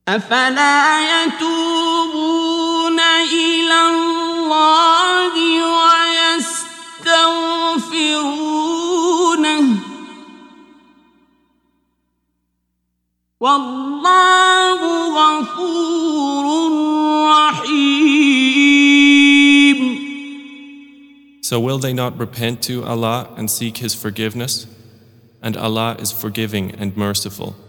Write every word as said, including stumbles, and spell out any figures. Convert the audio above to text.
أفلا يتوبون إلى الله ويستغفرونه والله غفور رحيم. So will they not repent to Allah and seek His forgiveness? And Allah is forgiving and merciful.